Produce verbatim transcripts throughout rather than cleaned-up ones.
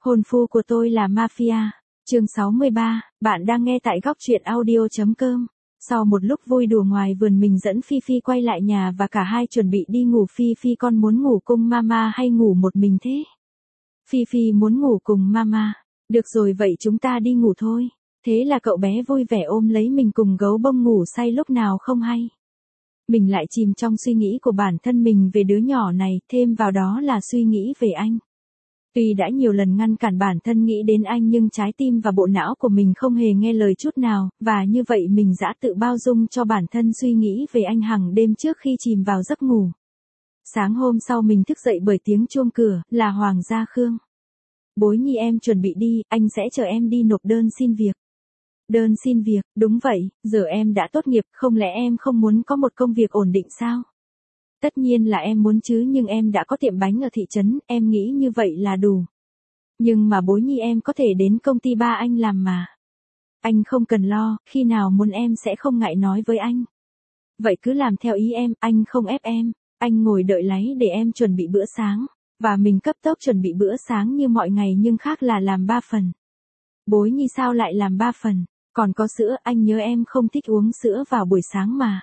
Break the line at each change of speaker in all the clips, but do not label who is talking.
Hôn phu của tôi là mafia. Chương sáu mươi ba, bạn đang nghe tại góc truyện audio.com. Sau một lúc vui đùa ngoài vườn, mình dẫn Phi Phi quay lại nhà và cả hai chuẩn bị đi ngủ. Phi Phi, con muốn ngủ cùng mama hay ngủ một mình thế? Phi Phi muốn ngủ cùng mama. Được rồi, vậy chúng ta đi ngủ thôi. Thế là cậu bé vui vẻ ôm lấy mình cùng gấu bông ngủ say lúc nào không hay. Mình lại chìm trong suy nghĩ của bản thân mình về đứa nhỏ này, thêm vào đó là suy nghĩ về anh. Tuy đã nhiều lần ngăn cản bản thân nghĩ đến anh nhưng trái tim và bộ não của mình không hề nghe lời chút nào, và như vậy mình đã tự bao dung cho bản thân suy nghĩ về anh hàng đêm trước khi chìm vào giấc ngủ. Sáng hôm sau mình thức dậy bởi tiếng chuông cửa, là Hoàng Gia Khương. Bối nhi, em chuẩn bị đi, anh sẽ chờ em đi nộp đơn xin việc. Đơn xin việc, đúng vậy, giờ em đã tốt nghiệp, không lẽ em không muốn có một công việc ổn định sao? Tất nhiên là em muốn chứ, nhưng em đã có tiệm bánh ở thị trấn, em nghĩ như vậy là đủ. Nhưng mà bối nhi, em có thể đến công ty ba anh làm mà. Anh không cần lo, khi nào muốn em sẽ không ngại nói với anh. Vậy cứ làm theo ý em, anh không ép em. Anh ngồi đợi lấy để em chuẩn bị bữa sáng. Và mình cấp tốc chuẩn bị bữa sáng như mọi ngày, nhưng khác là làm ba phần. Bối nhi, sao lại làm ba phần? Còn có sữa, anh nhớ em không thích uống sữa vào buổi sáng mà.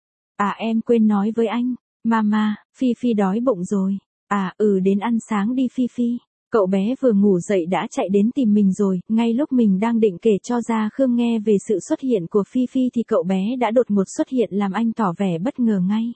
À, em quên nói với anh. Mama, Phi Phi đói bụng rồi. À, ừ, đến ăn sáng đi Phi Phi. Cậu bé vừa ngủ dậy đã chạy đến tìm mình rồi. Ngay lúc mình đang định kể cho Gia Khương nghe về sự xuất hiện của Phi Phi thì cậu bé đã đột ngột xuất hiện làm anh tỏ vẻ bất ngờ ngay.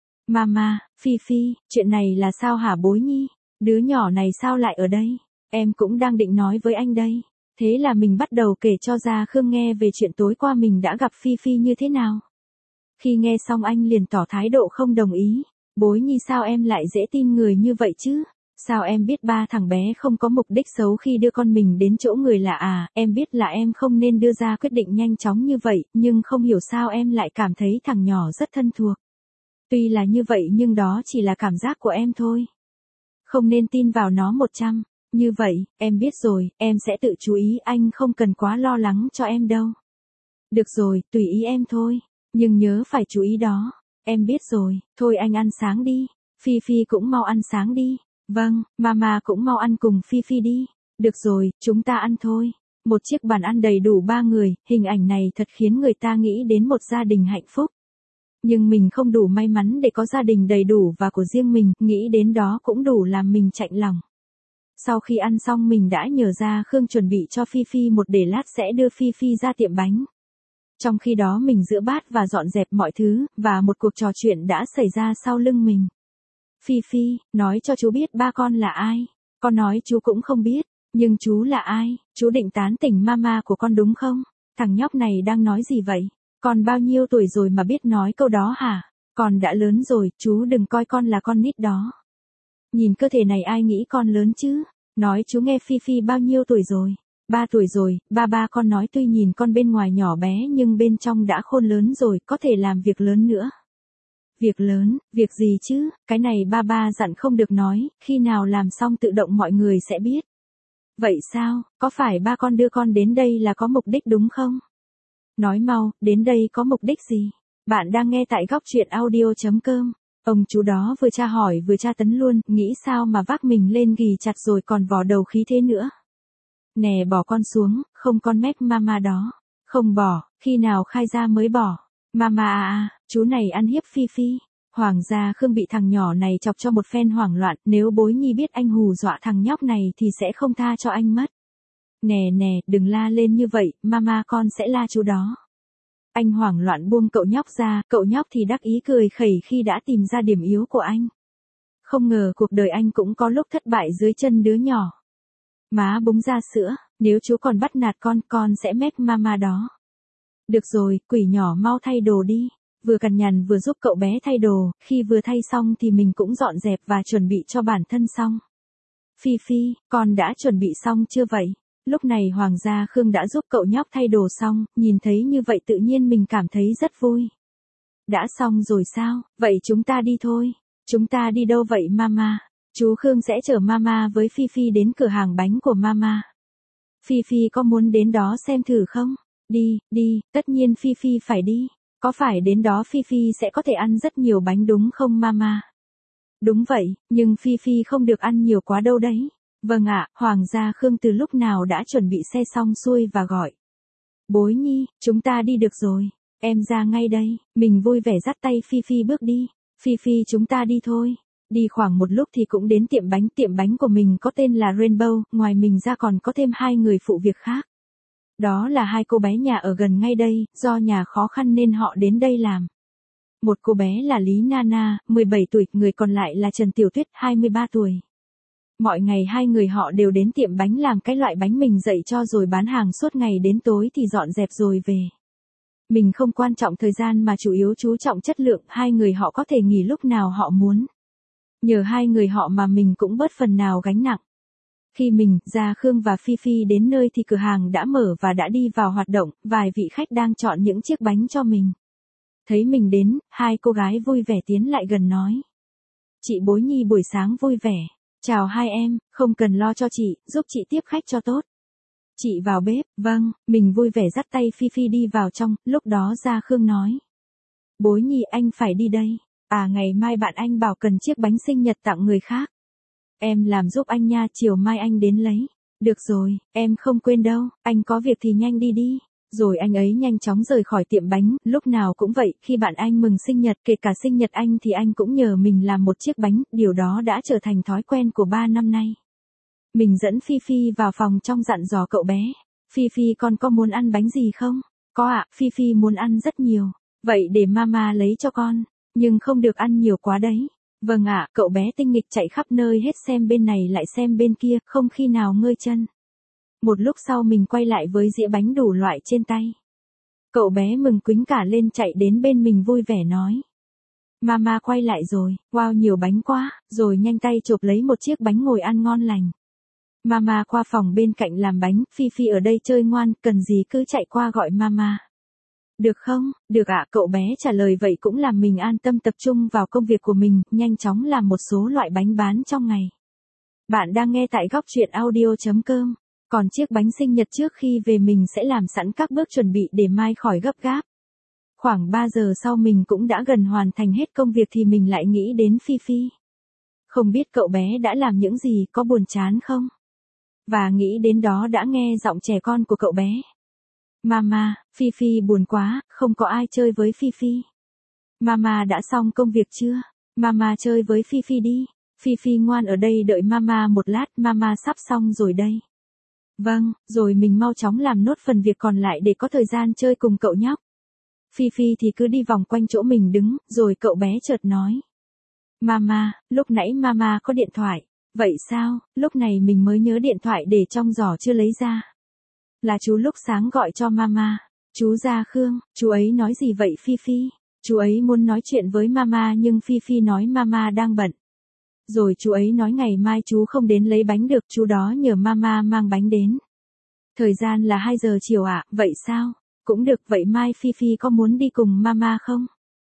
Mama, Phi Phi, chuyện này là sao hả bối nhi? Đứa nhỏ này sao lại ở đây? Em cũng đang định nói với anh đây. Thế là mình bắt đầu kể cho Gia Khương nghe về chuyện tối qua mình đã gặp Phi Phi như thế nào. Khi nghe xong anh liền tỏ thái độ không đồng ý. Bối nhi, sao em lại dễ tin người như vậy chứ? Sao em biết ba thằng bé không có mục đích xấu khi đưa con mình đến chỗ người lạ à? Em biết là em không nên đưa ra quyết định nhanh chóng như vậy, nhưng không hiểu sao em lại cảm thấy thằng nhỏ rất thân thuộc. Tuy là như vậy nhưng đó chỉ là cảm giác của em thôi. Không nên tin vào nó một trăm. Như vậy, em biết rồi, em sẽ tự chú ý, anh không cần quá lo lắng cho em đâu. Được rồi, tùy ý em thôi. Nhưng nhớ phải chú ý đó. Em biết rồi, thôi anh ăn sáng đi. Phi Phi cũng mau ăn sáng đi. Vâng, mama cũng mau ăn cùng Phi Phi đi. Được rồi, chúng ta ăn thôi. Một chiếc bàn ăn đầy đủ ba người, hình ảnh này thật khiến người ta nghĩ đến một gia đình hạnh phúc. Nhưng mình không đủ may mắn để có gia đình đầy đủ và của riêng mình, nghĩ đến đó cũng đủ làm mình chạnh lòng. Sau khi ăn xong mình đã nhờ Gia Khương chuẩn bị cho Phi Phi một để lát sẽ đưa Phi Phi ra tiệm bánh. Trong khi đó mình rửa bát và dọn dẹp mọi thứ, và một cuộc trò chuyện đã xảy ra sau lưng mình. Phi Phi, nói cho chú biết ba con là ai. Con nói chú cũng không biết, nhưng chú là ai? Chú định tán tỉnh mama của con đúng không? Thằng nhóc này đang nói gì vậy? Con bao nhiêu tuổi rồi mà biết nói câu đó hả? Con đã lớn rồi, chú đừng coi con là con nít đó. Nhìn cơ thể này ai nghĩ con lớn chứ? Nói chú nghe, Phi Phi bao nhiêu tuổi rồi? Ba tuổi rồi, ba ba con nói tuy nhìn con bên ngoài nhỏ bé nhưng bên trong đã khôn lớn rồi, có thể làm việc lớn nữa. Việc lớn, việc gì chứ? Cái này ba ba dặn không được nói, khi nào làm xong tự động mọi người sẽ biết. Vậy sao, có phải ba con đưa con đến đây là có mục đích đúng không? Nói mau, đến đây có mục đích gì? Bạn đang nghe tại góc truyện audio.com. Ông chú đó vừa tra hỏi vừa tra tấn luôn, nghĩ sao mà vác mình lên ghì chặt rồi còn vò đầu khí thế nữa. Nè, bỏ con xuống, không con mép mama đó. Không bỏ, khi nào khai ra mới bỏ. Mama à à, chú này ăn hiếp Phi Phi. Hoàng Gia Khương bị thằng nhỏ này chọc cho một phen hoảng loạn, nếu bối nhi biết anh hù dọa thằng nhóc này thì sẽ không tha cho anh mất. Nè nè, đừng la lên như vậy, mama con sẽ la chú đó. Anh hoảng loạn buông cậu nhóc ra, cậu nhóc thì đắc ý cười khẩy khi đã tìm ra điểm yếu của anh. Không ngờ cuộc đời anh cũng có lúc thất bại dưới chân đứa nhỏ. Má búng ra sữa, nếu chú còn bắt nạt con, con sẽ mép mama đó. Được rồi, quỷ nhỏ mau thay đồ đi. Vừa cằn nhằn vừa giúp cậu bé thay đồ, khi vừa thay xong thì mình cũng dọn dẹp và chuẩn bị cho bản thân xong. Phi Phi, con đã chuẩn bị xong chưa vậy? Lúc này Hoàng Gia Khương đã giúp cậu nhóc thay đồ xong, nhìn thấy như vậy tự nhiên mình cảm thấy rất vui. Đã xong rồi sao? Vậy chúng ta đi thôi. Chúng ta đi đâu vậy mama? Chú Khương sẽ chở mama với Phi Phi đến cửa hàng bánh của mama. Phi Phi có muốn đến đó xem thử không? Đi, đi, tất nhiên Phi Phi phải đi. Có phải đến đó Phi Phi sẽ có thể ăn rất nhiều bánh đúng không mama? Đúng vậy, nhưng Phi Phi không được ăn nhiều quá đâu đấy. Vâng ạ, Hoàng gia Khương từ lúc nào đã chuẩn bị xe xong xuôi và gọi. Bối nhi, chúng ta đi được rồi. Em ra ngay đây, mình vui vẻ dắt tay Phi Phi bước đi. Phi Phi chúng ta đi thôi. Đi khoảng một lúc thì cũng đến tiệm bánh. Tiệm bánh của mình có tên là Rainbow, ngoài mình ra còn có thêm hai người phụ việc khác. Đó là hai cô bé nhà ở gần ngay đây, do nhà khó khăn nên họ đến đây làm. Một cô bé là Lý Nana, mười bảy tuổi, người còn lại là Trần Tiểu Tuyết, hai mươi ba tuổi. Mọi ngày hai người họ đều đến tiệm bánh làm cái loại bánh mình dạy cho rồi bán hàng suốt ngày đến tối thì dọn dẹp rồi về. Mình không quan trọng thời gian mà chủ yếu chú trọng chất lượng, hai người họ có thể nghỉ lúc nào họ muốn. Nhờ hai người họ mà mình cũng bớt phần nào gánh nặng. Khi mình, Gia Khương và Phi Phi đến nơi thì cửa hàng đã mở và đã đi vào hoạt động, vài vị khách đang chọn những chiếc bánh cho mình. Thấy mình đến, hai cô gái vui vẻ tiến lại gần nói. Chị Bối Nhi buổi sáng vui vẻ. Chào hai em, không cần lo cho chị, giúp chị tiếp khách cho tốt. Chị vào bếp, vâng, mình vui vẻ dắt tay Phi Phi đi vào trong, lúc đó Gia Khương nói. Bối Nhi anh phải đi đây. À ngày mai bạn anh bảo cần chiếc bánh sinh nhật tặng người khác. Em làm giúp anh nha, chiều mai anh đến lấy. Được rồi, em không quên đâu, anh có việc thì nhanh đi đi. Rồi anh ấy nhanh chóng rời khỏi tiệm bánh, lúc nào cũng vậy, khi bạn anh mừng sinh nhật, kể cả sinh nhật anh thì anh cũng nhờ mình làm một chiếc bánh, điều đó đã trở thành thói quen của ba năm nay. Mình dẫn Phi Phi vào phòng trong dặn dò cậu bé. Phi Phi con có muốn ăn bánh gì không? Có ạ, Phi Phi muốn ăn rất nhiều. Vậy để mama lấy cho con, nhưng không được ăn nhiều quá đấy. Vâng ạ, cậu bé tinh nghịch chạy khắp nơi hết xem bên này lại xem bên kia, không khi nào ngơi chân. Một lúc sau mình quay lại với dĩa bánh đủ loại trên tay. Cậu bé mừng quính cả lên chạy đến bên mình vui vẻ nói. Mama quay lại rồi, wow nhiều bánh quá, rồi nhanh tay chộp lấy một chiếc bánh ngồi ăn ngon lành. Mama qua phòng bên cạnh làm bánh, Phi Phi ở đây chơi ngoan, cần gì cứ chạy qua gọi mama. Được không? Được ạ, cậu bé trả lời vậy cũng làm mình an tâm tập trung vào công việc của mình, nhanh chóng làm một số loại bánh bán trong ngày. Bạn đang nghe tại góc truyện audio chấm com. Còn chiếc bánh sinh nhật trước khi về mình sẽ làm sẵn các bước chuẩn bị để mai khỏi gấp gáp. Khoảng ba giờ sau mình cũng đã gần hoàn thành hết công việc thì mình lại nghĩ đến Phi Phi. Không biết cậu bé đã làm những gì, có buồn chán không? Và nghĩ đến đó đã nghe giọng trẻ con của cậu bé. Mama, Phi Phi buồn quá, không có ai chơi với Phi Phi. Mama đã xong công việc chưa? Mama chơi với Phi Phi đi. Phi Phi ngoan ở đây đợi Mama một lát, Mama sắp xong rồi đây. Vâng, rồi mình mau chóng làm nốt phần việc còn lại để có thời gian chơi cùng cậu nhóc. Phi Phi thì cứ đi vòng quanh chỗ mình đứng, rồi cậu bé chợt nói. Mama, lúc nãy Mama có điện thoại. Vậy sao, lúc này mình mới nhớ điện thoại để trong giỏ chưa lấy ra. Là chú lúc sáng gọi cho Mama. Chú Gia Khương, chú ấy nói gì vậy Phi Phi? Chú ấy muốn nói chuyện với Mama nhưng Phi Phi nói Mama đang bận. Rồi chú ấy nói ngày mai chú không đến lấy bánh được, chú đó nhờ Mama mang bánh đến. Thời gian là hai giờ chiều ạ, à, vậy sao? Cũng được, vậy mai Phi Phi có muốn đi cùng Mama không?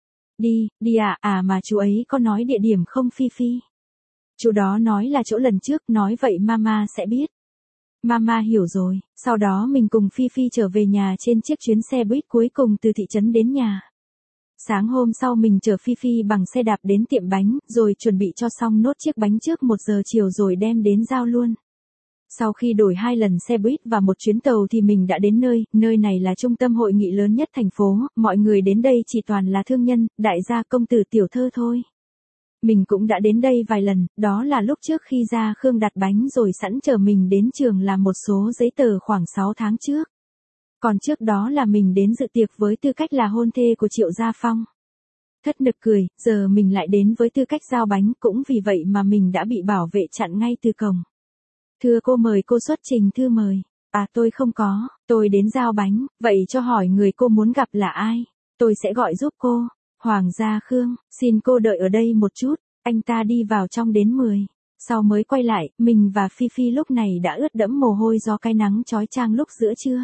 Đi, đi ạ, à. à mà chú ấy có nói địa điểm không Phi Phi? Chú đó nói là chỗ lần trước, nói vậy Mama sẽ biết. Mama hiểu rồi, sau đó mình cùng Phi Phi trở về nhà trên chiếc chuyến xe buýt cuối cùng từ thị trấn đến nhà. Sáng hôm sau mình chở Phi Phi bằng xe đạp đến tiệm bánh, rồi chuẩn bị cho xong nốt chiếc bánh trước một giờ chiều rồi đem đến giao luôn. Sau khi đổi hai lần xe buýt và một chuyến tàu thì mình đã đến nơi, nơi này là trung tâm hội nghị lớn nhất thành phố, mọi người đến đây chỉ toàn là thương nhân, đại gia công tử tiểu thơ thôi. Mình cũng đã đến đây vài lần, đó là lúc trước khi Gia Khương đặt bánh rồi sẵn chờ mình đến trường làm một số giấy tờ khoảng sáu tháng trước. Còn trước đó là mình đến dự tiệc với tư cách là hôn thê của Triệu Gia Phong. Thất nực cười, giờ mình lại đến với tư cách giao bánh, cũng vì vậy mà mình đã bị bảo vệ chặn ngay từ cổng. Thưa cô mời cô xuất trình thư mời. À tôi không có, tôi đến giao bánh, vậy cho hỏi người cô muốn gặp là ai? Tôi sẽ gọi giúp cô. Hoàng Gia Khương, xin cô đợi ở đây một chút, anh ta đi vào trong đến mười. Sau mới quay lại, mình và Phi Phi lúc này đã ướt đẫm mồ hôi do cái nắng chói chang lúc giữa trưa.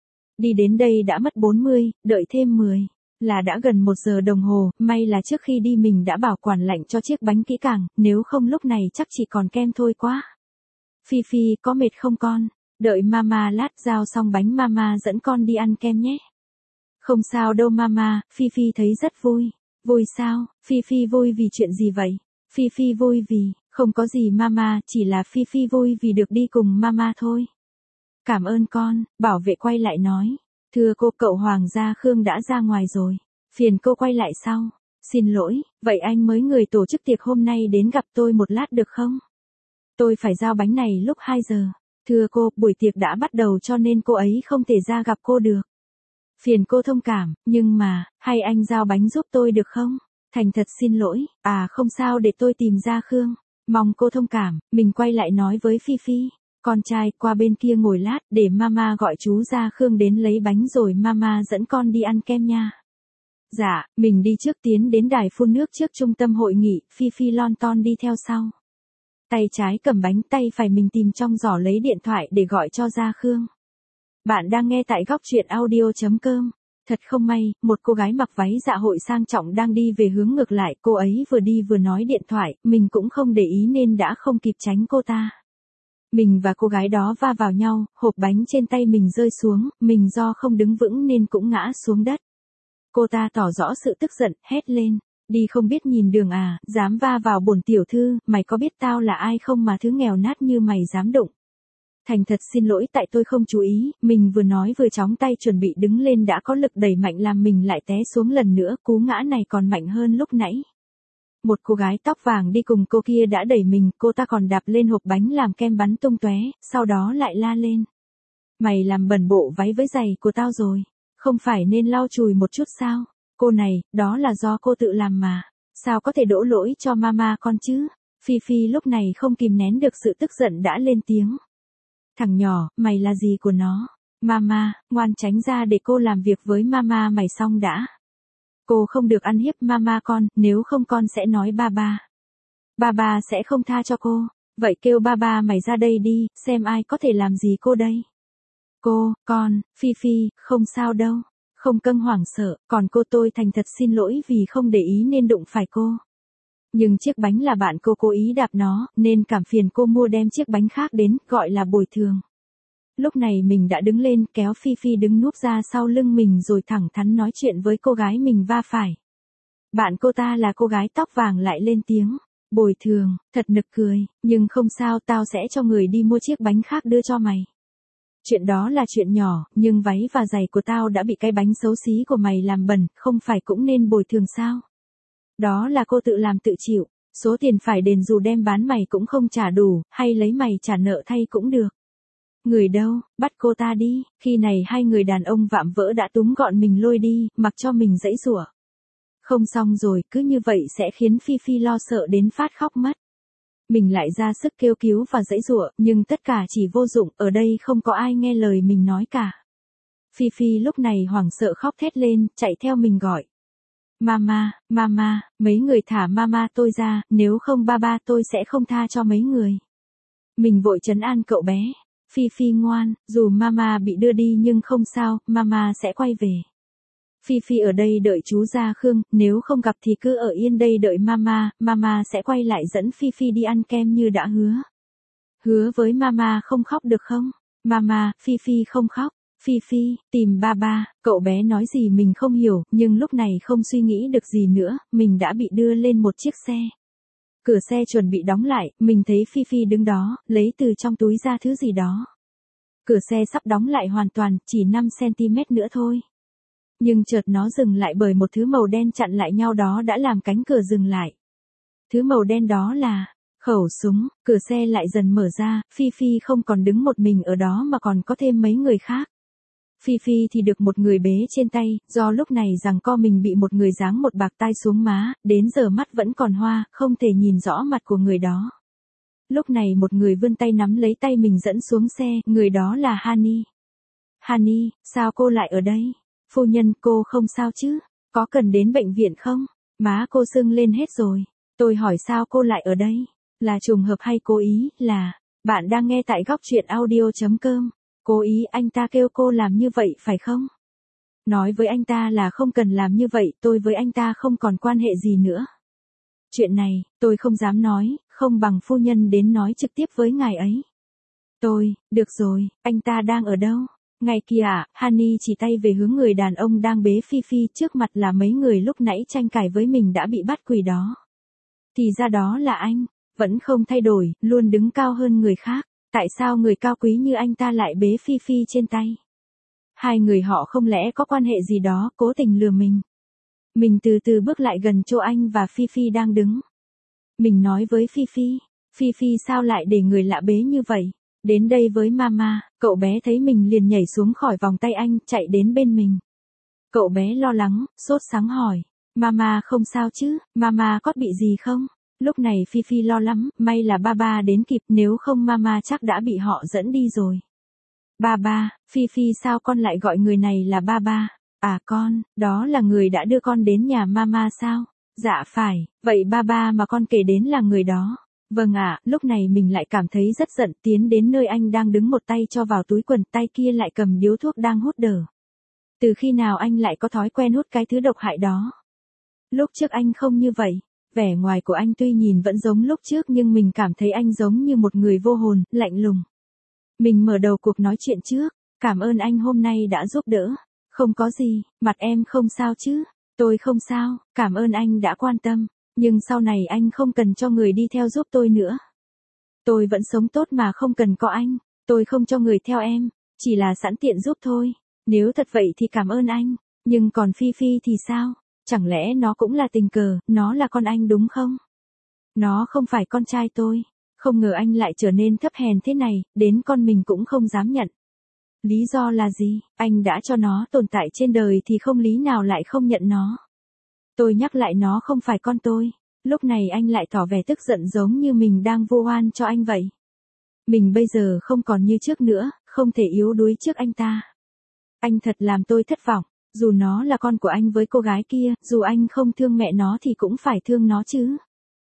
Đi đến đây đã mất bốn mươi, đợi thêm mười. Là đã gần một giờ đồng hồ, may là trước khi đi mình đã bảo quản lạnh cho chiếc bánh kỹ càng, nếu không lúc này chắc chỉ còn kem thôi quá. Phi Phi có mệt không con? Đợi Mama lát giao xong bánh Mama dẫn con đi ăn kem nhé. Không sao đâu Mama, Phi Phi thấy rất vui. Vui sao? Phi Phi vui vì chuyện gì vậy? Phi Phi vui vì, Không có gì mama, chỉ là Phi Phi vui vì được đi cùng mama thôi. Cảm ơn con, bảo vệ quay lại nói. Thưa cô, cậu Hoàng gia Khương đã ra ngoài rồi. Phiền cô quay lại sau. Xin lỗi, vậy anh mới người tổ chức tiệc hôm nay đến gặp tôi một lát được không? Tôi phải giao bánh này lúc hai giờ. Thưa cô, buổi tiệc đã bắt đầu cho nên cô ấy không thể ra gặp cô được. Phiền cô thông cảm, nhưng mà, hay anh giao bánh giúp tôi được không? Thành thật xin lỗi, à không sao để tôi tìm ra Khương. Mong cô thông cảm, mình quay lại nói với Phi Phi. Con trai, qua bên kia ngồi lát, để mama gọi chú Gia Khương đến lấy bánh rồi mama dẫn con đi ăn kem nha. Dạ, mình đi trước tiến đến đài phun nước trước trung tâm hội nghị, Phi Phi lon ton đi theo sau. Tay trái cầm bánh, tay phải mình tìm trong giỏ lấy điện thoại để gọi cho Gia Khương. Bạn đang nghe tại góc truyện audio.com. Thật không may, một cô gái mặc váy dạ hội sang trọng đang đi về hướng ngược lại, cô ấy vừa đi vừa nói điện thoại, mình cũng không để ý nên đã không kịp tránh cô ta. Mình và cô gái đó va vào nhau, hộp bánh trên tay mình rơi xuống, mình do không đứng vững nên cũng ngã xuống đất. Cô ta tỏ rõ sự tức giận, hét lên. Đi không biết nhìn đường à, dám va vào bổn tiểu thư, mày có biết tao là ai không mà thứ nghèo nát như mày dám đụng. Thành thật xin lỗi tại tôi không chú ý, mình vừa nói vừa chóng tay chuẩn bị đứng lên đã có lực đẩy mạnh làm mình lại té xuống lần nữa, cú ngã này còn mạnh hơn lúc nãy. Một cô gái tóc vàng đi cùng cô kia đã đẩy mình, cô ta còn đạp lên hộp bánh làm kem bắn tung tóe, sau đó lại la lên. Mày làm bẩn bộ váy với giày của tao rồi, không phải nên lau chùi một chút sao? Cô này, đó là do cô tự làm mà, sao có thể đổ lỗi cho mama con chứ? Phi Phi lúc này không kìm nén được sự tức giận đã lên tiếng. Thằng nhỏ, mày là gì của nó? Mama, ngoan tránh ra để cô làm việc với mama mày xong đã. Cô không được ăn hiếp mama con, nếu không con sẽ nói ba ba. Ba ba sẽ không tha cho cô, vậy kêu ba ba mày ra đây đi, xem ai có thể làm gì cô đây. Cô, con, Phi Phi, không sao đâu, không căng hoảng sợ, còn cô tôi thành thật xin lỗi vì không để ý nên đụng phải cô. Nhưng chiếc bánh là bạn cô cố ý đạp nó, nên cảm phiền cô mua đem chiếc bánh khác đến, gọi là bồi thường. Lúc này mình đã đứng lên kéo Phi Phi đứng núp ra sau lưng mình rồi thẳng thắn nói chuyện với cô gái mình va phải. Bạn cô ta là cô gái tóc vàng lại lên tiếng. Bồi thường, thật nực cười, nhưng không sao tao sẽ cho người đi mua chiếc bánh khác đưa cho mày. Chuyện đó là chuyện nhỏ, nhưng váy và giày của tao đã bị cái bánh xấu xí của mày làm bẩn, không phải cũng nên bồi thường sao? Đó là cô tự làm tự chịu, số tiền phải đền dù đem bán mày cũng không trả đủ, hay lấy mày trả nợ thay cũng được. Người đâu, bắt cô ta đi, khi này hai người đàn ông vạm vỡ đã túm gọn mình lôi đi, mặc cho mình giãy giụa. Không xong rồi, cứ như vậy sẽ khiến Phi Phi lo sợ đến phát khóc mất. Mình lại ra sức kêu cứu và giãy giụa, nhưng tất cả chỉ vô dụng, ở đây không có ai nghe lời mình nói cả. Phi Phi lúc này hoảng sợ khóc thét lên, chạy theo mình gọi. Mama, mama, mấy người thả mama tôi ra, nếu không ba ba tôi sẽ không tha cho mấy người. Mình vội trấn an cậu bé. Phi Phi ngoan, dù mama bị đưa đi nhưng không sao, mama sẽ quay về. Phi Phi ở đây đợi chú Gia Khương, nếu không gặp thì cứ ở yên đây đợi mama, mama sẽ quay lại dẫn Phi Phi đi ăn kem như đã hứa. Hứa với mama không khóc được không? Mama, Phi Phi không khóc. Phi Phi, tìm ba ba, cậu bé nói gì mình không hiểu, nhưng lúc này không suy nghĩ được gì nữa, mình đã bị đưa lên một chiếc xe. Cửa xe chuẩn bị đóng lại, mình thấy Phi Phi đứng đó, lấy từ trong túi ra thứ gì đó. Cửa xe sắp đóng lại hoàn toàn, chỉ năm xăng-ti-mét nữa thôi. Nhưng chợt nó dừng lại bởi một thứ màu đen chặn lại nhau đó đã làm cánh cửa dừng lại. Thứ màu đen đó là khẩu súng, cửa xe lại dần mở ra, Phi Phi không còn đứng một mình ở đó mà còn có thêm mấy người khác. Phi Phi thì được một người bế trên tay, do lúc này rằng co mình bị một người giáng một bạc tai xuống má, đến giờ mắt vẫn còn hoa, không thể nhìn rõ mặt của người đó. Lúc này một người vươn tay nắm lấy tay mình dẫn xuống xe, người đó là Hani. Hani, sao cô lại ở đây? Phu nhân, cô không sao chứ? Có cần đến bệnh viện không? Má cô sưng lên hết rồi. Tôi hỏi sao cô lại ở đây? Là trùng hợp hay cố ý? Là, bạn đang nghe tại góc truyện audio.com. Cố ý anh ta kêu cô làm như vậy phải không? Nói với anh ta là không cần làm như vậy, tôi với anh ta không còn quan hệ gì nữa. Chuyện này, tôi không dám nói, không bằng phu nhân đến nói trực tiếp với ngài ấy. Tôi, được rồi, anh ta đang ở đâu? Ngày kia à, Hani chỉ tay về hướng người đàn ông đang bế Phi Phi, trước mặt là mấy người lúc nãy tranh cãi với mình đã bị bắt quỳ đó. Thì ra đó là anh, Vẫn không thay đổi, luôn đứng cao hơn người khác. Tại sao người cao quý như anh ta lại bế Phi Phi trên tay? Hai người họ không lẽ có quan hệ gì đó, cố tình lừa mình. Mình từ từ bước lại gần chỗ anh và Phi Phi đang đứng. Mình nói với Phi Phi, Phi Phi sao lại để người lạ bế như vậy? Đến đây với mama. Cậu bé thấy mình liền nhảy xuống khỏi vòng tay anh, chạy đến bên mình. Cậu bé lo lắng, sốt sắng hỏi, mama không sao chứ, mama có bị gì không? Lúc này Phi Phi lo lắm, may là ba ba đến kịp, nếu không mama chắc đã bị họ dẫn đi rồi. Ba ba, Phi Phi sao con lại gọi người này là ba ba? À con, đó là người đã đưa con đến nhà mama sao? Dạ phải, vậy ba ba mà con kể đến là người đó. Vâng ạ, lúc này mình lại cảm thấy rất giận, tiến đến nơi anh đang đứng, một tay cho vào túi quần, tay kia lại cầm điếu thuốc đang hút đờ. Từ khi nào anh lại có thói quen hút cái thứ độc hại đó? Lúc trước anh không như vậy. Vẻ ngoài của anh tuy nhìn vẫn giống lúc trước nhưng mình cảm thấy anh giống như một người vô hồn, lạnh lùng. Mình mở đầu cuộc nói chuyện trước, cảm ơn anh hôm nay đã giúp đỡ. Không có gì, mặt em không sao chứ? Tôi không sao, cảm ơn anh đã quan tâm, nhưng sau này anh không cần cho người đi theo giúp tôi nữa. Tôi vẫn sống tốt mà không cần có anh, tôi không cho người theo em, chỉ là sẵn tiện giúp thôi. Nếu thật vậy thì cảm ơn anh, nhưng còn Phi Phi thì sao? Chẳng lẽ nó cũng là tình cờ, nó là con anh đúng không? Nó không phải con trai tôi, không ngờ anh lại trở nên thấp hèn thế này, đến con mình cũng không dám nhận. Lý do là gì? Anh đã cho nó tồn tại trên đời thì không lý nào lại không nhận nó. Tôi nhắc lại nó không phải con tôi. Lúc này anh lại tỏ vẻ tức giận giống như mình đang vu oan cho anh vậy. Mình bây giờ không còn như trước nữa, không thể yếu đuối trước anh ta. Anh thật làm tôi thất vọng, dù nó là con của anh với cô gái kia, dù anh không thương mẹ nó thì cũng phải thương nó chứ.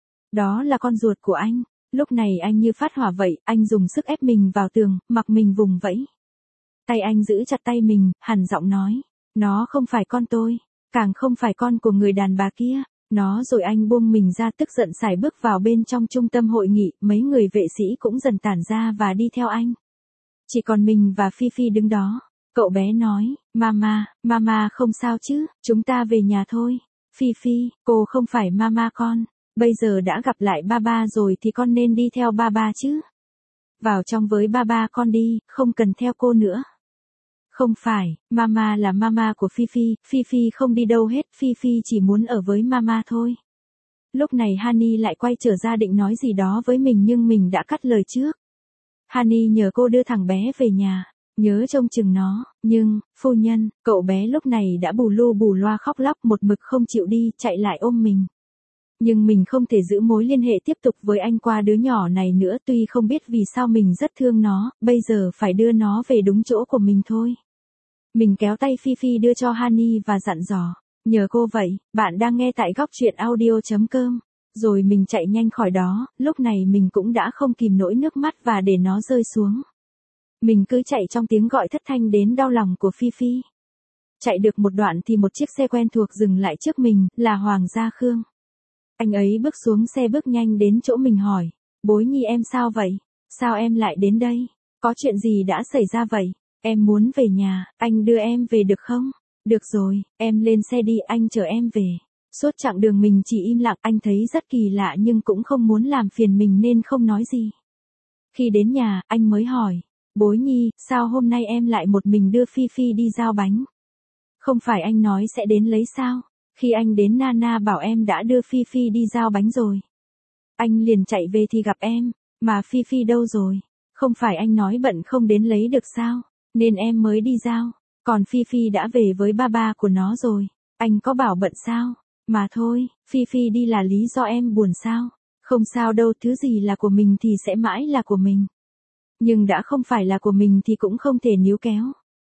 Đó là con ruột của anh. Lúc này anh như phát hỏa vậy, anh dùng sức ép mình vào tường, mặc mình vùng vẫy. Tay anh giữ chặt tay mình, hằn giọng nói, nó không phải con tôi, càng không phải con của người đàn bà kia. Nó rồi anh buông mình ra, tức giận sải bước vào bên trong trung tâm hội nghị, mấy người vệ sĩ cũng dần tản ra và đi theo anh. Chỉ còn mình và Phi Phi đứng đó. Cậu bé nói, mama, mama không sao chứ, chúng ta về nhà thôi. Phi Phi, cô không phải mama con, bây giờ đã gặp lại ba ba rồi thì con nên đi theo ba ba chứ. Vào trong với ba ba con đi, không cần theo cô nữa. Không phải, mama là mama của Phi Phi, Phi Phi không đi đâu hết, Phi Phi chỉ muốn ở với mama thôi. Lúc này Hani lại quay trở ra định nói gì đó với mình nhưng mình đã cắt lời trước. Hani nhờ cô đưa thằng bé về nhà, nhớ trông chừng nó, nhưng, phu nhân, cậu bé lúc này đã bù lu bù loa khóc lóc một mực không chịu đi, chạy lại ôm mình. Nhưng mình không thể giữ mối liên hệ tiếp tục với anh qua đứa nhỏ này nữa, tuy không biết vì sao mình rất thương nó, bây giờ phải đưa nó về đúng chỗ của mình thôi. Mình kéo tay Phi Phi đưa cho Hani và dặn dò, nhờ cô vậy, bạn đang nghe tại góc truyện audio chấm com. Rồi mình chạy nhanh khỏi đó, lúc này mình cũng đã không kìm nổi nước mắt và để nó rơi xuống. Mình cứ chạy trong tiếng gọi thất thanh đến đau lòng của Phi Phi. Chạy được một đoạn thì một chiếc xe quen thuộc dừng lại trước mình, là Hoàng Gia Khương. Anh ấy bước xuống xe bước nhanh đến chỗ mình hỏi, Bối Nhi em sao vậy? Sao em lại đến đây? Có chuyện gì đã xảy ra vậy? Em muốn về nhà, anh đưa em về được không? Được rồi, em lên xe đi, anh chở em về. Suốt chặng đường mình chỉ im lặng, anh thấy rất kỳ lạ nhưng cũng không muốn làm phiền mình nên không nói gì. Khi đến nhà, anh mới hỏi, Bối Nhi, sao hôm nay em lại một mình đưa Phi Phi đi giao bánh? Không phải anh nói sẽ đến lấy sao? Khi anh đến Nana bảo em đã đưa Phi Phi đi giao bánh rồi. Anh liền chạy về thì gặp em, mà Phi Phi đâu rồi? Không phải anh nói bận không đến lấy được sao? Nên em mới đi giao, còn Phi Phi đã về với ba ba của nó rồi. Anh có bảo bận sao? Mà thôi, Phi Phi đi là lý do em buồn sao? Không sao đâu, thứ gì là của mình thì sẽ mãi là của mình. Nhưng đã không phải là của mình thì cũng không thể níu kéo.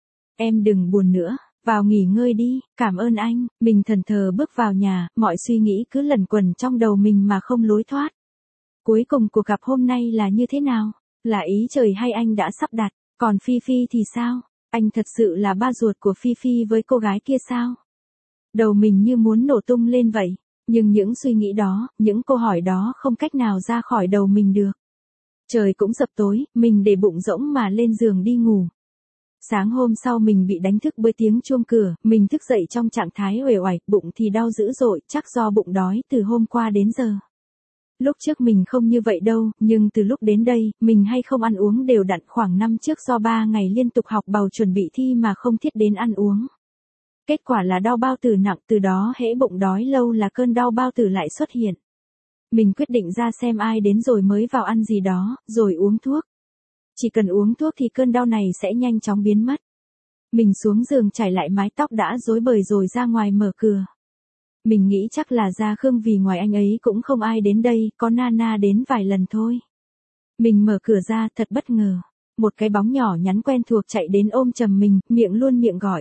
Em đừng buồn nữa, vào nghỉ ngơi đi, cảm ơn anh. Mình thẫn thờ bước vào nhà, mọi suy nghĩ cứ lẩn quẩn trong đầu mình mà không lối thoát. Cuối cùng cuộc gặp hôm nay là như thế nào? Là ý trời hay anh đã sắp đặt? Còn Phi Phi thì sao? Anh thật sự là ba ruột của Phi Phi với cô gái kia sao? Đầu mình như muốn nổ tung lên vậy. Nhưng những suy nghĩ đó, những câu hỏi đó không cách nào ra khỏi đầu mình được. Trời cũng sập tối, mình để bụng rỗng mà lên giường đi ngủ. Sáng hôm sau mình bị đánh thức bởi tiếng chuông cửa, mình thức dậy trong trạng thái uể oải, bụng thì đau dữ dội, chắc do bụng đói từ hôm qua đến giờ. Lúc trước mình không như vậy đâu, nhưng từ lúc đến đây, mình hay không ăn uống đều đặn. Khoảng năm trước do ba ngày liên tục học bầu chuẩn bị thi mà không thiết đến ăn uống. Kết quả là đau bao tử nặng, từ đó hễ bụng đói lâu là cơn đau bao tử lại xuất hiện. Mình quyết định ra xem ai đến rồi mới vào ăn gì đó, rồi uống thuốc. Chỉ cần uống thuốc thì cơn đau này sẽ nhanh chóng biến mất. Mình xuống giường chải lại mái tóc đã rối bời rồi ra ngoài mở cửa. Mình nghĩ chắc là ra Khương vì ngoài anh ấy cũng không ai đến đây, có Nana đến vài lần thôi. Mình mở cửa ra thật bất ngờ. Một cái bóng nhỏ nhắn quen thuộc chạy đến ôm chầm mình, miệng luôn miệng gọi.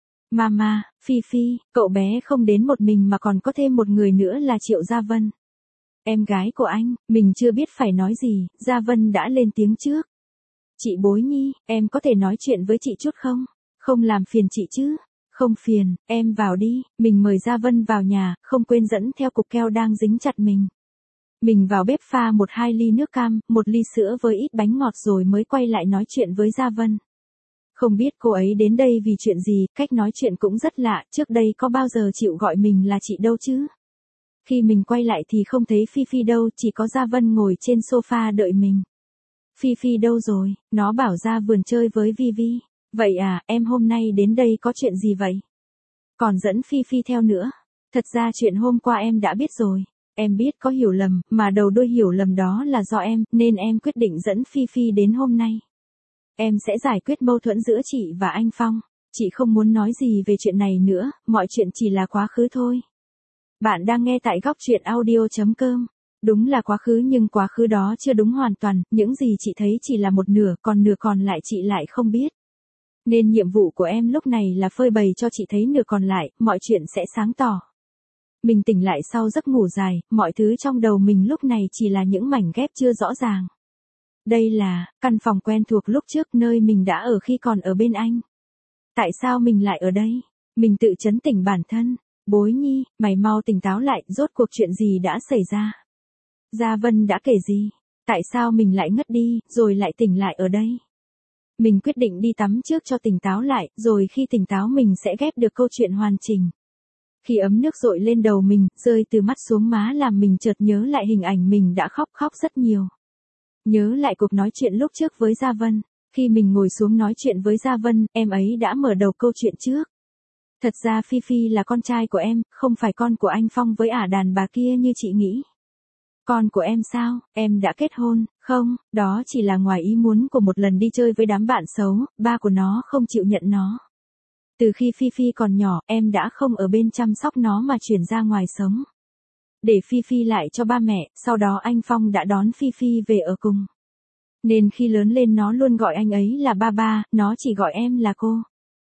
Mama, Phi Phi, cậu bé không đến một mình mà còn có thêm một người nữa là Triệu Gia Vân. Em gái của anh, mình chưa biết phải nói gì, Gia Vân đã lên tiếng trước. Chị Bối Nhi, em có thể nói chuyện với chị chút không? Không làm phiền chị chứ? Không phiền, em vào đi. Mình mời Gia Vân vào nhà, không quên dẫn theo cục keo đang dính chặt mình. Mình vào bếp pha một hai ly nước cam, một ly sữa với ít bánh ngọt rồi mới quay lại nói chuyện với Gia Vân. Không biết cô ấy đến đây vì chuyện gì, cách nói chuyện cũng rất lạ, trước đây có bao giờ chịu gọi mình là chị đâu chứ? Khi mình quay lại thì không thấy Phi Phi đâu, chỉ có Gia Vân ngồi trên sofa đợi mình. Phi Phi đâu rồi? Nó bảo ra vườn chơi với Vi Vi. Vậy à, em hôm nay đến đây có chuyện gì vậy? Còn dẫn Phi Phi theo nữa. Thật ra chuyện hôm qua em đã biết rồi. Em biết có hiểu lầm, mà đầu đuôi hiểu lầm đó là do em, nên em quyết định dẫn Phi Phi đến hôm nay. Em sẽ giải quyết mâu thuẫn giữa chị và anh Phong. Chị không muốn nói gì về chuyện này nữa, mọi chuyện chỉ là quá khứ thôi. Bạn đang nghe tại góc truyện audio chấm com. Đúng là quá khứ nhưng quá khứ đó chưa đúng hoàn toàn, những gì chị thấy chỉ là một nửa, còn nửa còn lại chị lại không biết. Nên nhiệm vụ của em lúc này là phơi bày cho chị thấy nửa còn lại, mọi chuyện sẽ sáng tỏ. Mình tỉnh lại sau giấc ngủ dài, mọi thứ trong đầu mình lúc này chỉ là những mảnh ghép chưa rõ ràng. Đây là căn phòng quen thuộc lúc trước nơi mình đã ở khi còn ở bên anh. Tại sao mình lại ở đây? Mình tự trấn tỉnh bản thân. Bối Nhi, mày mau tỉnh táo lại, rốt cuộc chuyện gì đã xảy ra? Gia Vân đã kể gì? Tại sao mình lại ngất đi, rồi lại tỉnh lại ở đây? Mình quyết định đi tắm trước cho tỉnh táo lại, rồi khi tỉnh táo mình sẽ ghép được câu chuyện hoàn chỉnh. Khi ấm nước dội lên đầu mình, rơi từ mắt xuống má làm mình chợt nhớ lại hình ảnh mình đã khóc khóc rất nhiều. Nhớ lại cuộc nói chuyện lúc trước với Gia Vân. Khi mình ngồi xuống nói chuyện với Gia Vân, em ấy đã mở đầu câu chuyện trước. Thật ra Phi Phi là con trai của em, không phải con của anh Phong với ả đàn bà kia như chị nghĩ. Con của em sao, em đã kết hôn, không, đó chỉ là ngoài ý muốn của một lần đi chơi với đám bạn xấu, ba của nó không chịu nhận nó. Từ khi Phi Phi còn nhỏ, em đã không ở bên chăm sóc nó mà chuyển ra ngoài sống. Để Phi Phi lại cho ba mẹ, sau đó anh Phong đã đón Phi Phi về ở cùng. Nên khi lớn lên nó luôn gọi anh ấy là ba ba, nó chỉ gọi em là cô.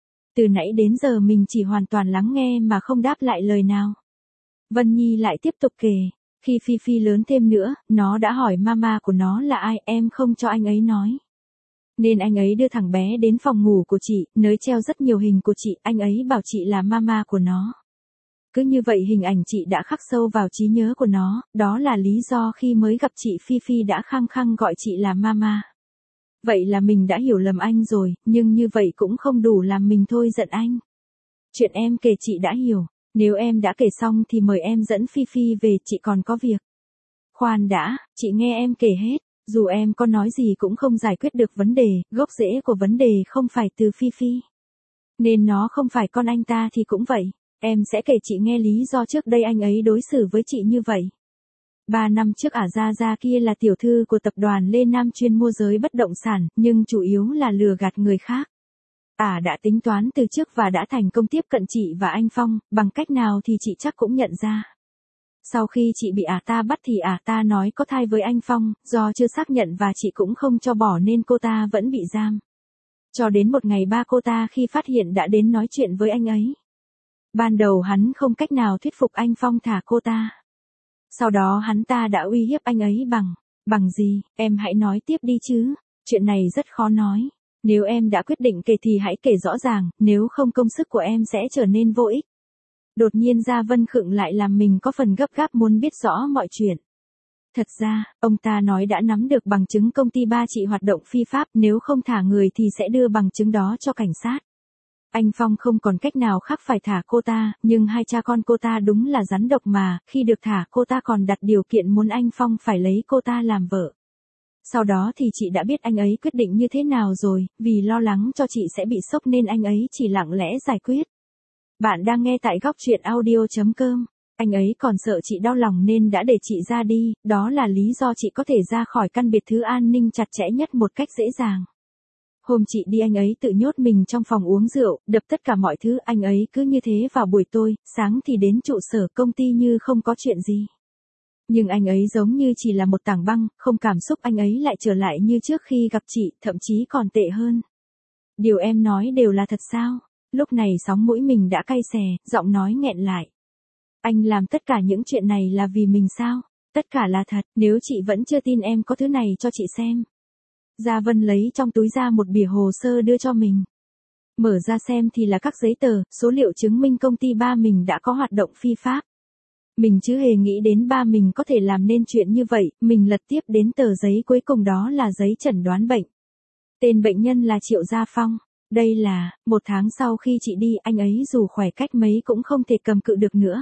Từ nãy đến giờ mình chỉ hoàn toàn lắng nghe mà không đáp lại lời nào. Vân Nhi lại tiếp tục kể. Khi Phi Phi lớn thêm nữa, nó đã hỏi mama của nó là ai, em không cho anh ấy nói. Nên anh ấy đưa thằng bé đến phòng ngủ của chị, nơi treo rất nhiều hình của chị, anh ấy bảo chị là mama của nó. Cứ như vậy hình ảnh chị đã khắc sâu vào trí nhớ của nó, đó là lý do khi mới gặp chị Phi Phi đã khăng khăng gọi chị là mama. Vậy là mình đã hiểu lầm anh rồi, nhưng như vậy cũng không đủ làm mình thôi giận anh. Chuyện em kể chị đã hiểu, nếu em đã kể xong thì mời em dẫn Phi Phi về, chị còn có việc. Khoan đã, chị nghe em kể hết, dù em có nói gì cũng không giải quyết được vấn đề, gốc rễ của vấn đề không phải từ Phi Phi. Nên nó không phải con anh ta thì cũng vậy, em sẽ kể chị nghe lý do trước đây anh ấy đối xử với chị như vậy. Ba năm trước ả Gia Gia kia là tiểu thư của tập đoàn Lê Nam chuyên môi giới bất động sản, nhưng chủ yếu là lừa gạt người khác. Ả đã tính toán từ trước và đã thành công tiếp cận chị và anh Phong, bằng cách nào thì chị chắc cũng nhận ra. Sau khi chị bị ả ta bắt thì ả ta nói có thai với anh Phong, do chưa xác nhận và chị cũng không cho bỏ nên cô ta vẫn bị giam. Cho đến một ngày ba cô ta khi phát hiện đã đến nói chuyện với anh ấy. Ban đầu hắn không cách nào thuyết phục anh Phong thả cô ta. Sau đó hắn ta đã uy hiếp anh ấy bằng, bằng gì, em hãy nói tiếp đi chứ, chuyện này rất khó nói. Nếu em đã quyết định kể thì hãy kể rõ ràng, nếu không công sức của em sẽ trở nên vô ích. Đột nhiên Gia Vân khựng lại làm mình có phần gấp gáp muốn biết rõ mọi chuyện. Thật ra, ông ta nói đã nắm được bằng chứng công ty ba chị hoạt động phi pháp, nếu không thả người thì sẽ đưa bằng chứng đó cho cảnh sát. Anh Phong không còn cách nào khác phải thả cô ta, nhưng hai cha con cô ta đúng là rắn độc mà, khi được thả cô ta còn đặt điều kiện muốn anh Phong phải lấy cô ta làm vợ. Sau đó thì chị đã biết anh ấy quyết định như thế nào rồi, vì lo lắng cho chị sẽ bị sốc nên anh ấy chỉ lặng lẽ giải quyết. Bạn đang nghe tại góc truyện audio.com. Anh ấy còn sợ chị đau lòng nên đã để chị ra đi, đó là lý do chị có thể ra khỏi căn biệt thự an ninh chặt chẽ nhất một cách dễ dàng. Hôm chị đi anh ấy tự nhốt mình trong phòng uống rượu, đập tất cả mọi thứ, anh ấy cứ như thế vào buổi tối, sáng thì đến trụ sở công ty như không có chuyện gì. Nhưng anh ấy giống như chỉ là một tảng băng, không cảm xúc, anh ấy lại trở lại như trước khi gặp chị, thậm chí còn tệ hơn. Điều em nói đều là thật sao? Lúc này sóng mũi mình đã cay xè, giọng nói nghẹn lại. Anh làm tất cả những chuyện này là vì mình sao? Tất cả là thật, nếu chị vẫn chưa tin em có thứ này cho chị xem. Gia Vân lấy trong túi ra một bìa hồ sơ đưa cho mình. Mở ra xem thì là các giấy tờ, số liệu chứng minh công ty ba mình đã có hoạt động phi pháp. Mình chứ hề nghĩ đến ba mình có thể làm nên chuyện như vậy, mình lật tiếp đến tờ giấy cuối cùng, đó là giấy chẩn đoán bệnh. Tên bệnh nhân là Triệu Gia Phong. Đây là, một tháng sau khi chị đi, anh ấy dù khỏe cách mấy cũng không thể cầm cự được nữa.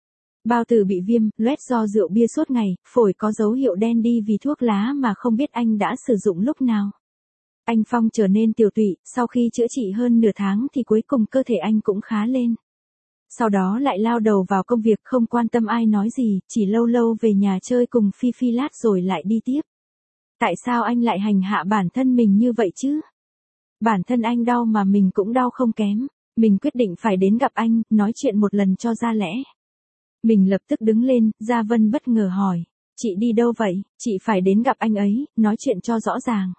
Bao tử bị viêm, loét do rượu bia suốt ngày, phổi có dấu hiệu đen đi vì thuốc lá mà không biết anh đã sử dụng lúc nào. Anh Phong trở nên tiều tụy, sau khi chữa trị hơn nửa tháng thì cuối cùng cơ thể anh cũng khá lên. Sau đó lại lao đầu vào công việc, không quan tâm ai nói gì, chỉ lâu lâu về nhà chơi cùng Phi Phi lát rồi lại đi tiếp. Tại sao anh lại hành hạ bản thân mình như vậy chứ? Bản thân anh đau mà mình cũng đau không kém. Mình quyết định phải đến gặp anh, nói chuyện một lần cho ra lẽ. Mình lập tức đứng lên, Gia Vân bất ngờ hỏi. Chị đi đâu vậy? Chị phải đến gặp anh ấy, nói chuyện cho rõ ràng.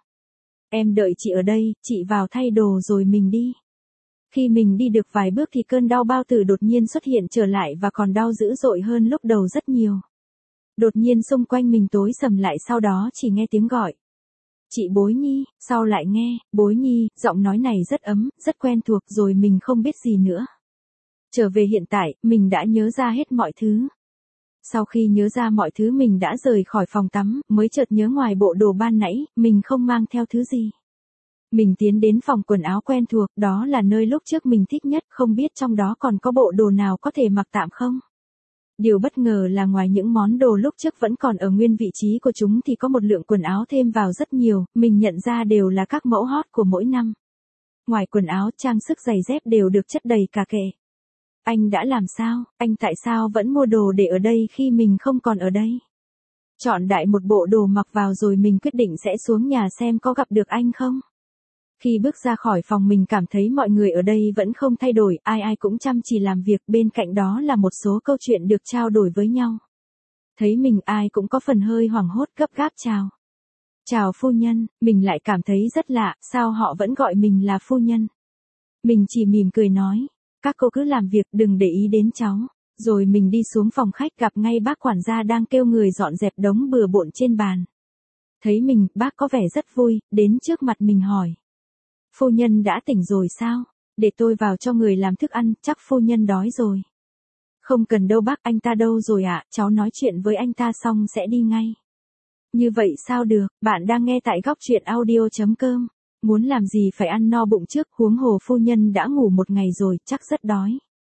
Em đợi chị ở đây, chị vào thay đồ rồi mình đi. Khi mình đi được vài bước thì cơn đau bao tử đột nhiên xuất hiện trở lại và còn đau dữ dội hơn lúc đầu rất nhiều. Đột nhiên xung quanh mình tối sầm lại, sau đó chỉ nghe tiếng gọi. Chị Bối Nhi, sau lại nghe, Bối Nhi, giọng nói này rất ấm, rất quen thuộc, rồi mình không biết gì nữa. Trở về hiện tại, mình đã nhớ ra hết mọi thứ. Sau khi nhớ ra mọi thứ mình đã rời khỏi phòng tắm, mới chợt nhớ ngoài bộ đồ ban nãy, mình không mang theo thứ gì. Mình tiến đến phòng quần áo quen thuộc, đó là nơi lúc trước mình thích nhất, không biết trong đó còn có bộ đồ nào có thể mặc tạm không? Điều bất ngờ là ngoài những món đồ lúc trước vẫn còn ở nguyên vị trí của chúng thì có một lượng quần áo thêm vào rất nhiều, mình nhận ra đều là các mẫu hot của mỗi năm. Ngoài quần áo, trang sức, giày dép đều được chất đầy cả kệ. Anh đã làm sao? Anh tại sao vẫn mua đồ để ở đây khi mình không còn ở đây? Chọn đại một bộ đồ mặc vào rồi mình quyết định sẽ xuống nhà xem có gặp được anh không? Khi bước ra khỏi phòng mình cảm thấy mọi người ở đây vẫn không thay đổi, ai ai cũng chăm chỉ làm việc, bên cạnh đó là một số câu chuyện được trao đổi với nhau. Thấy mình ai cũng có phần hơi hoảng hốt, gấp gáp chào. Chào phu nhân, mình lại cảm thấy rất lạ, sao họ vẫn gọi mình là phu nhân. Mình chỉ mỉm cười nói, các cô cứ làm việc, đừng để ý đến cháu. Rồi mình đi xuống phòng khách gặp ngay bác quản gia đang kêu người dọn dẹp đống bừa bộn trên bàn. Thấy mình, bác có vẻ rất vui, đến trước mặt mình hỏi. Phu nhân đã tỉnh rồi sao? Để tôi vào cho người làm thức ăn, chắc phu nhân đói rồi. Không cần đâu bác, anh ta đâu rồi ạ, à? Cháu nói chuyện với anh ta xong sẽ đi ngay. Như vậy sao được, bạn đang nghe tại góc truyện audio.com. Muốn làm gì phải ăn no bụng trước, huống hồ phu nhân đã ngủ một ngày rồi, chắc rất đói.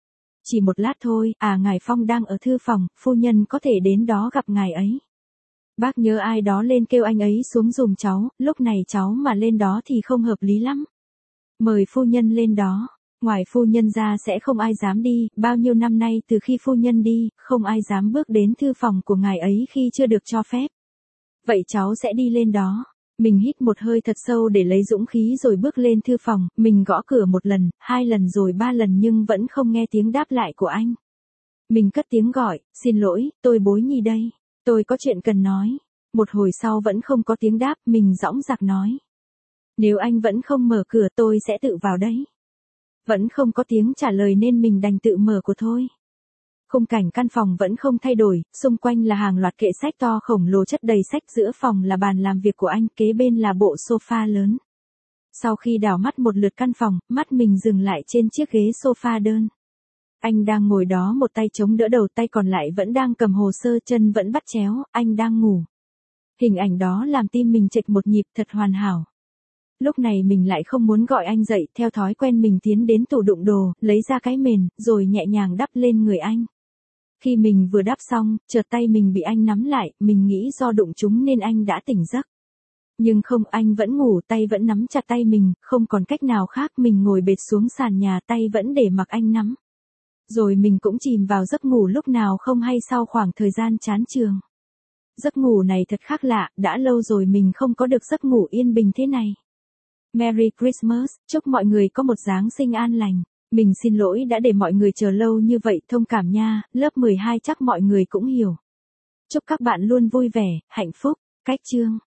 Chỉ một lát thôi, à ngài Phong đang ở thư phòng, phu nhân có thể đến đó gặp ngài ấy. Bác nhớ ai đó lên kêu anh ấy xuống giùm cháu, lúc này cháu mà lên đó thì không hợp lý lắm. Mời phu nhân lên đó, ngoài phu nhân ra sẽ không ai dám đi, bao nhiêu năm nay từ khi phu nhân đi, không ai dám bước đến thư phòng của ngài ấy khi chưa được cho phép. Vậy cháu sẽ đi lên đó. Mình hít một hơi thật sâu để lấy dũng khí rồi bước lên thư phòng, mình gõ cửa một lần, hai lần rồi ba lần nhưng vẫn không nghe tiếng đáp lại của anh. Mình cất tiếng gọi, xin lỗi, tôi Bối Nhi đây. Tôi có chuyện cần nói. Một hồi sau vẫn không có tiếng đáp, mình dõng dạc nói. Nếu anh vẫn không mở cửa tôi sẽ tự vào đấy. Vẫn không có tiếng trả lời nên mình đành tự mở cửa thôi. Khung cảnh căn phòng vẫn không thay đổi, xung quanh là hàng loạt kệ sách to khổng lồ chất đầy sách, giữa phòng là bàn làm việc của anh, kế bên là bộ sofa lớn. Sau khi đảo mắt một lượt căn phòng, mắt mình dừng lại trên chiếc ghế sofa đơn. Anh đang ngồi đó, một tay chống đỡ đầu, tay còn lại vẫn đang cầm hồ sơ, chân vẫn bắt chéo, anh đang ngủ. Hình ảnh đó làm tim mình chệch một nhịp, thật hoàn hảo. Lúc này mình lại không muốn gọi anh dậy, theo thói quen mình tiến đến tủ đựng đồ, lấy ra cái mền, rồi nhẹ nhàng đắp lên người anh. Khi mình vừa đắp xong, chợt tay mình bị anh nắm lại, mình nghĩ do đụng chúng nên anh đã tỉnh giấc. Nhưng không, anh vẫn ngủ, tay vẫn nắm chặt tay mình, không còn cách nào khác, mình ngồi bệt xuống sàn nhà, tay vẫn để mặc anh nắm. Rồi mình cũng chìm vào giấc ngủ lúc nào không hay sau khoảng thời gian chán trường. Giấc ngủ này thật khác lạ, đã lâu rồi mình không có được giấc ngủ yên bình thế này. Merry Christmas, chúc mọi người có một Giáng sinh an lành. Mình xin lỗi đã để mọi người chờ lâu như vậy, thông cảm nha, lớp mười hai chắc mọi người cũng hiểu. Chúc các bạn luôn vui vẻ, hạnh phúc. Cách chương